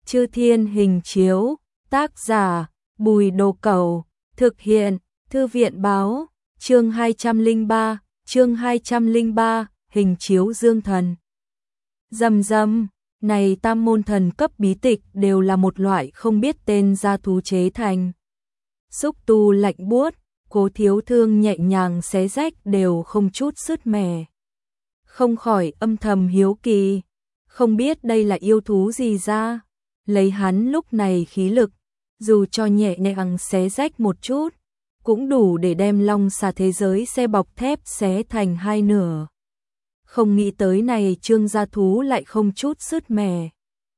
Chư Thiên Hình Chiếu, tác giả Bùi Đồ Cẩu, thực hiện Thư viện Báo, chương 203, Hình Chiếu Dương Thần. Rầm rầm, này tam môn thần cấp bí tịch đều là một loại không biết tên gia thú chế thành. Xúc tu lạnh buốt, Cố Thiếu Thương nhẹ nhàng xé rách đều không chút sứt mẻ. Không khỏi âm thầm hiếu kỳ, không biết đây là yêu thú gì ra. Lấy hắn lúc này khí lực, dù cho nhẹ nhàng xé rách một chút, cũng đủ để đem long xà thế giới xe bọc thép xé thành hai nửa. Không nghĩ tới này trương gia thú lại không chút sứt mẻ.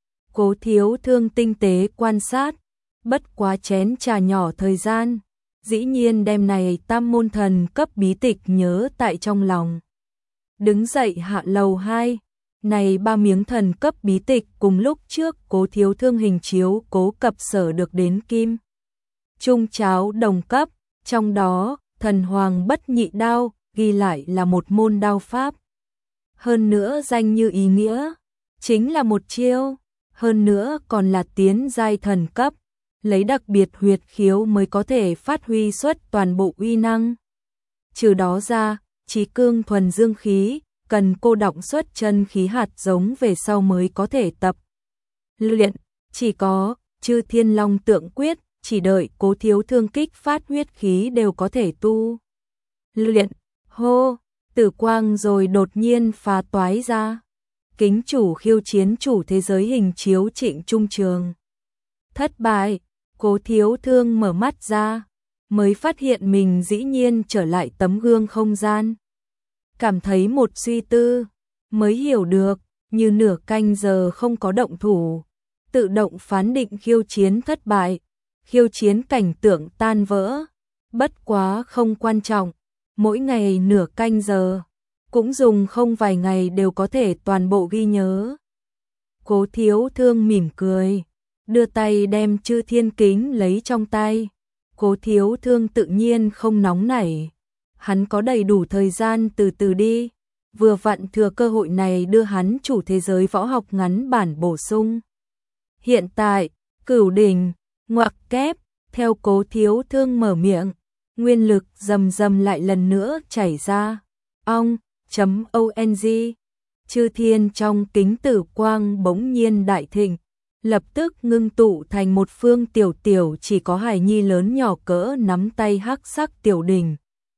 Cố Thiếu Thương tinh tế quan sát, bất quá chén trà nhỏ thời gian, dĩ nhiên đem này tam môn thần cấp bí tịch nhớ tại trong lòng. Đứng dậy hạ lầu 2, này 3 miếng thần cấp bí tịch cùng lúc trước Cố Thiếu Thương hình chiếu cố cập sở được đến kim trung cháo đồng cấp, trong đó thần hoàng bất nhị đao ghi lại là một môn đao pháp. Hơn nữa danh như ý nghĩa, chính là một chiêu, hơn nữa còn là tiến giai thần cấp, lấy đặc biệt huyệt khiếu mới có thể phát huy xuất toàn bộ uy năng. Trừ đó ra, trí cương thuần dương khí, cần cô đọng xuất chân khí hạt giống về sau mới có thể tập luyện, chỉ có Chư Thiên Long Tượng Quyết, chỉ đợi Cố Thiếu Thương kích phát huyết khí đều có thể tu luyện. Hô, tử quang rồi đột nhiên phá toái ra. Kính chủ khiêu chiến chủ thế giới hình chiếu Trịnh Trung Trường. Thất bại, Cố Thiếu Thương mở mắt ra, mới phát hiện mình dĩ nhiên trở lại tấm gương không gian. Cảm thấy một suy tư, mới hiểu được, như nửa canh giờ không có động thủ, tự động phán định khiêu chiến thất bại, khiêu chiến cảnh tượng tan vỡ. Bất quá không quan trọng, mỗi ngày nửa canh giờ, cũng dùng không vài ngày đều có thể toàn bộ ghi nhớ. Cố Thiếu Thương mỉm cười, đưa tay đem Chư Thiên Kính lấy trong tay. Cố Thiếu Thương tự nhiên không nóng nảy, hắn có đầy đủ thời gian từ từ đi, vừa vặn thừa cơ hội này đưa hắn chủ thế giới võ học ngắn bản bổ sung. Hiện tại, Cửu Đỉnh, ngoặc kép, theo Cố Thiếu Thương mở miệng, nguyên lực rầm rầm lại lần nữa chảy ra. ong. Chư Thiên trong kính tử quang bỗng nhiên đại thịnh, lập tức ngưng tụ thành một phương tiểu tiểu chỉ có hài nhi lớn nhỏ cỡ nắm tay hắc sắc tiểu đỉnh.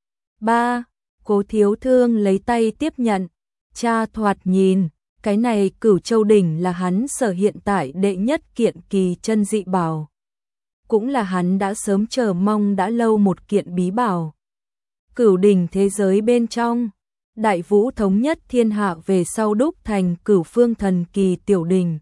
3. Cố Thiếu Thương lấy tay tiếp nhận, cha thoạt nhìn, cái này Cửu Châu đỉnh là hắn sở hiện tại đệ nhất kiện kỳ chân dị bảo. Cũng là hắn đã sớm chờ mong đã lâu một kiện bí bảo. Cửu đỉnh thế giới bên trong, Đại Vũ thống nhất thiên hạ về sau đúc thành Cửu Phương thần kỳ tiểu đỉnh.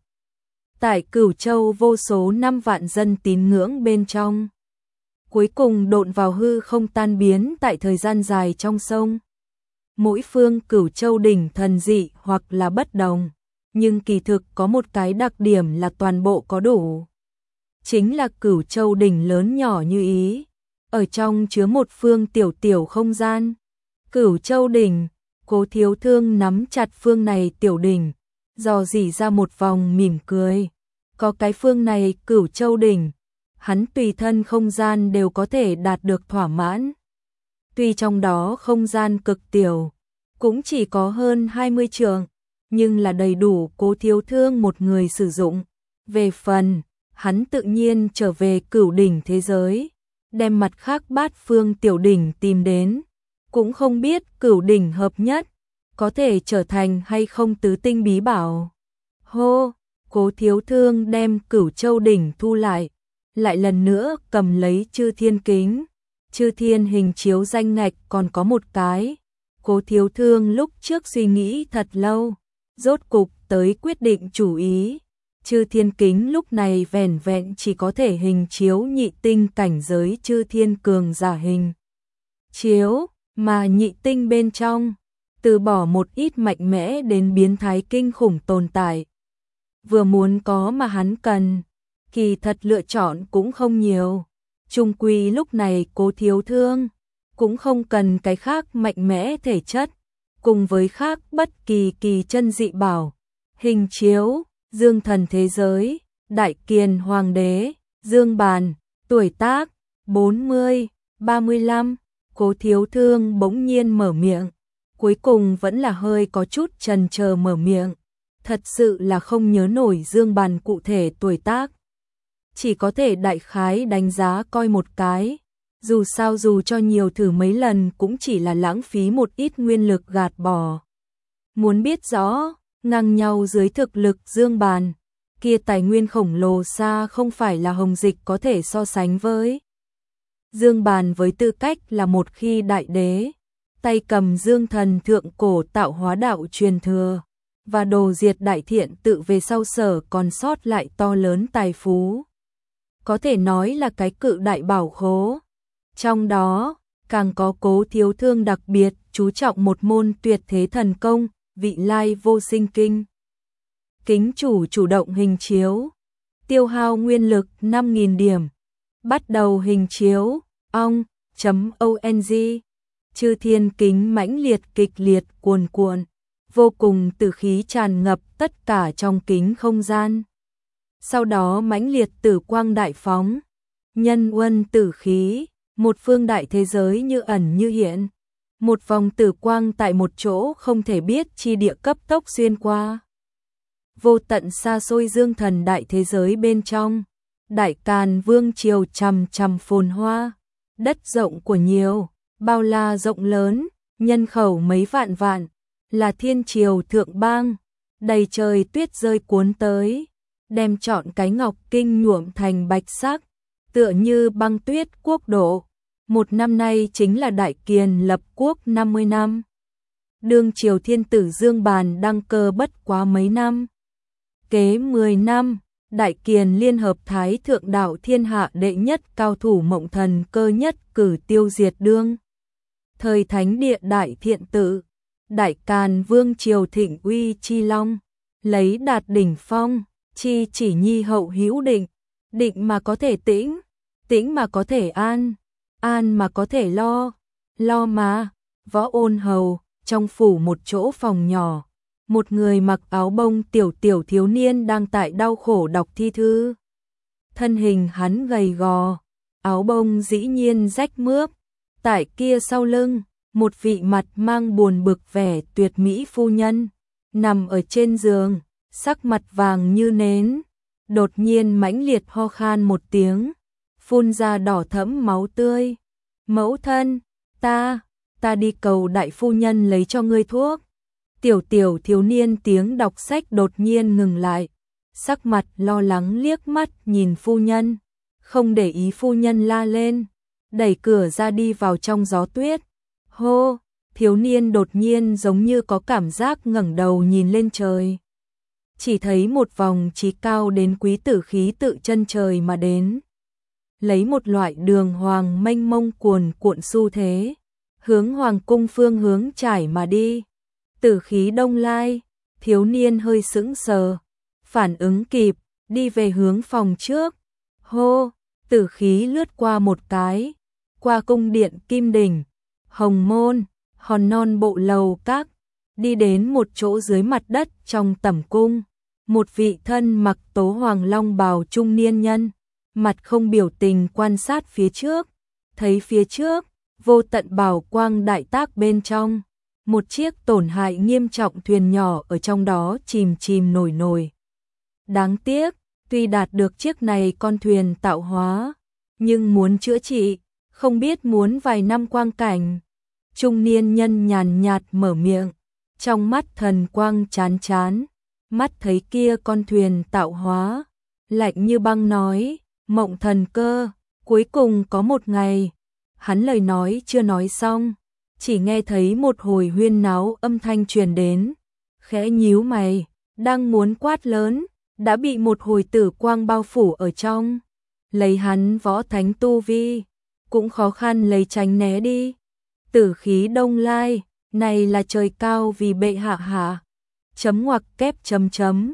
Tại Cửu Châu vô số 5 vạn dân tín ngưỡng bên trong, cuối cùng độn vào hư không tan biến tại thời gian dài trong sông. Mỗi phương Cửu Châu đỉnh thần dị hoặc là bất đồng, nhưng kỳ thực có một cái đặc điểm là toàn bộ có đủ. Chính là Cửu Châu đỉnh lớn nhỏ như ý, ở trong chứa một phương tiểu tiểu không gian. Cửu Châu đỉnh, Cố Thiếu Thương nắm chặt phương này tiểu đỉnh, dò dỉ ra một vòng mỉm cười. Có cái phương này Cửu Châu đỉnh, hắn tùy thân không gian đều có thể đạt được thỏa mãn. Tuy trong đó không gian cực tiểu, cũng chỉ có hơn 20 trượng, nhưng là đầy đủ Cố Thiếu Thương một người sử dụng. Về phần, hắn tự nhiên trở về Cửu đỉnh thế giới, đem mặt khác 8 phương tiểu đỉnh tìm đến, cũng không biết Cửu đỉnh hợp nhất có thể trở thành hay không tứ tinh bí bảo. Hô, Cố Thiếu Thương đem Cửu Châu đỉnh thu lại lần nữa cầm lấy Chư Thiên Kính. Chư Thiên hình chiếu danh ngạch còn có một cái. Cố Thiếu Thương lúc trước suy nghĩ thật lâu, rốt cục tới quyết định chủ ý. Chư Thiên Kính lúc này vẻn vẹn chỉ có thể hình chiếu nhị tinh cảnh giới Chư Thiên cường giả hình chiếu, mà nhị tinh bên trong, từ bỏ một ít mạnh mẽ đến biến thái kinh khủng tồn tại. Vừa muốn có mà hắn cần, kỳ thật lựa chọn cũng không nhiều. Chung quy lúc này Cố Thiếu Thương cũng không cần cái khác mạnh mẽ thể chất, cùng với khác bất kỳ kỳ chân dị bảo, hình chiếu, dương thần thế giới, Đại Kiền Hoàng đế, Dương Bàn, tuổi tác 40, 35, Cố Thiếu Thương bỗng nhiên mở miệng, cuối cùng vẫn là hơi có chút chần chờ mở miệng, thật sự là không nhớ nổi Dương Bàn cụ thể tuổi tác. Chỉ có thể đại khái đánh giá coi một cái, dù sao dù cho nhiều thử mấy lần cũng chỉ là lãng phí một ít nguyên lực gạt bỏ. Muốn biết rõ, ngang nhau dưới thực lực Dương Bàn, kia tài nguyên khổng lồ xa không phải là Hồng Dịch có thể so sánh với. Dương Bàn với tư cách là một khi đại đế, tay cầm Dương Thần thượng cổ tạo hóa đạo truyền thừa, và đồ diệt đại thiện tự về sau sở còn sót lại to lớn tài phú. Có thể nói là cái cự đại bảo khố. Trong đó, càng có Cố Thiếu Thương đặc biệt chú trọng một môn tuyệt thế thần công, Vị Lai Vô Sinh Kinh. Kính chủ chủ động hình chiếu, tiêu hao nguyên lực 5.000 điểm. Bắt đầu hình chiếu, ong.ong. Chư thiên kính mãnh liệt kịch liệt cuồn cuộn, vô cùng tử khí tràn ngập tất cả trong kính không gian. Sau đó mãnh liệt tử quang đại phóng, nhân uân tử khí, một phương đại thế giới như ẩn như hiện. Một vòng tử quang tại một chỗ không thể biết chi địa cấp tốc xuyên qua. Vô tận xa xôi Dương Thần đại thế giới bên trong, Đại Càn Vương triều chằm chằm phồn hoa, đất rộng của nhiều, bao la rộng lớn, nhân khẩu mấy vạn vạn, là thiên triều thượng bang, đầy trời tuyết rơi cuốn tới, đem trọn cái Ngọc Kinh nhuộm thành bạch sắc, tựa như băng tuyết quốc độ. Một năm nay chính là Đại Kiền lập quốc 50 năm. Đương triều thiên tử Dương Bàn đăng cơ bất quá mấy năm. Kế 10 năm, Đại Kiền liên hợp Thái thượng đạo thiên hạ đệ nhất cao thủ Mộng Thần Cơ nhất cử tiêu diệt đương thời thánh địa Đại Thiện Tự. Đại Càn Vương triều thịnh uy chi long, lấy đạt đỉnh phong, chi chỉ nhi hậu hữu định, định mà có thể tĩnh, tĩnh mà có thể an, an mà có thể lo, lo mà. Võ Ôn Hầu, trong phủ một chỗ phòng nhỏ, một người mặc áo bông tiểu thiếu niên đang tại đau khổ đọc thi thư. Thân hình hắn gầy gò, áo bông dĩ nhiên rách mướp, tại kia sau lưng, một vị mặt mang buồn bực vẻ tuyệt mỹ phu nhân, nằm ở trên giường, sắc mặt vàng như nến, đột nhiên mãnh liệt ho khan một tiếng, phun ra đỏ thẫm máu tươi. Mẫu thân, ta đi cầu đại phu nhân lấy cho ngươi thuốc. Tiểu thiếu niên tiếng đọc sách đột nhiên ngừng lại, sắc mặt lo lắng liếc mắt nhìn phu nhân, không để ý phu nhân la lên, đẩy cửa ra đi vào trong gió tuyết. Hô, thiếu niên đột nhiên giống như có cảm giác ngẩng đầu nhìn lên trời. Chỉ thấy một vòng chí cao đến quý tử khí tự chân trời mà đến. Lấy một loại đường hoàng mênh mông cuồn cuộn xu thế, hướng hoàng cung phương hướng trải mà đi. Tử khí đông lai, thiếu niên hơi sững sờ, phản ứng kịp, đi về hướng phòng trước. Hô, tử khí lướt qua một cái, qua cung điện Kim Đỉnh, Hồng Môn, Hòn Non bộ lầu các, đi đến một chỗ dưới mặt đất trong tẩm cung. Một vị thân mặc tố hoàng long bào trung niên nhân, mặt không biểu tình quan sát phía trước, thấy phía trước, vô tận bảo quang đại tác bên trong. Một chiếc tổn hại nghiêm trọng thuyền nhỏ ở trong đó chìm nổi. Đáng tiếc, tuy đạt được chiếc này con thuyền tạo hóa, nhưng muốn chữa trị, không biết muốn vài năm quang cảnh. Trung niên nhân nhàn nhạt mở miệng, trong mắt thần quang chán, mắt thấy kia con thuyền tạo hóa, lạnh như băng nói, Mộng Thần Cơ, cuối cùng có một ngày. Hắn lời nói chưa nói xong, chỉ nghe thấy một hồi huyên náo âm thanh truyền đến, khẽ nhíu mày, đang muốn quát lớn, đã bị một hồi tử quang bao phủ ở trong. Lấy hắn võ thánh tu vi, cũng khó khăn lấy tránh né đi. Tử khí đông lai, này là trời cao vì bệ hạ hạ. Chấm ngoặc kép chấm.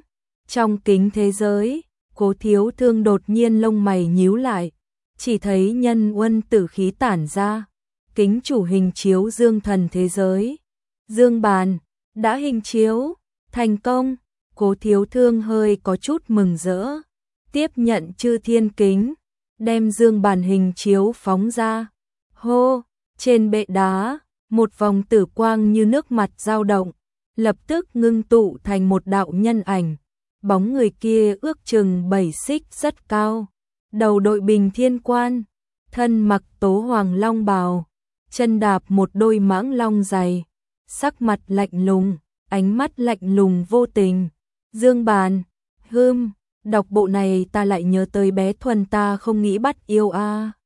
Trong kính thế giới, Cố Thiếu Thương đột nhiên lông mày nhíu lại, chỉ thấy nhân uân tử khí tản ra. Kính chủ hình chiếu Dương Thần thế giới. Dương Bàn, đã hình chiếu, thành công. Cố Thiếu Thương hơi có chút mừng rỡ. tiếp nhận chư thiên kính, đem dương bàn hình chiếu phóng ra. Hô, trên bệ đá, một vòng tử quang như nước mặt dao động, lập tức ngưng tụ thành một đạo nhân ảnh. Bóng người kia ước chừng 7 xích rất cao, đầu đội bình thiên quan, thân mặc tố hoàng long bào, chân đạp một đôi mãng long dày, sắc mặt lạnh lùng, ánh mắt lạnh lùng vô tình. Dương bàn, đọc bộ này ta lại nhớ tới bé Thuần ta không nghĩ bắt yêu a.